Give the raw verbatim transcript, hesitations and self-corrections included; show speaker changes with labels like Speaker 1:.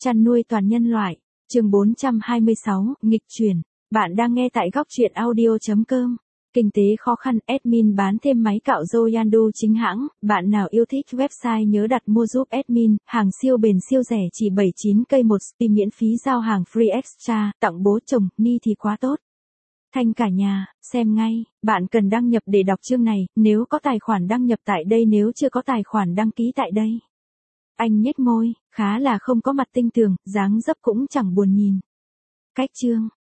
Speaker 1: Chăn nuôi toàn nhân loại, chương bốn trăm hai mươi sáu, nghịch chuyển. Bạn đang nghe tại góc truyện audio chấm com. Kinh tế khó khăn, admin bán thêm máy cạo râu Yandu chính hãng. Bạn nào yêu thích website nhớ đặt mua giúp admin, hàng siêu bền siêu rẻ chỉ bảy mươi chín cây một, tìm miễn phí giao hàng free extra, tặng bố chồng, ni thì quá tốt. Thanh cả nhà, xem ngay, bạn cần đăng nhập để đọc chương này, nếu có tài khoản đăng nhập tại đây, nếu chưa có tài khoản đăng ký tại đây. Anh nhếch môi, khá là không có mặt tinh tường, dáng dấp cũng chẳng buồn nhìn. Cách chương,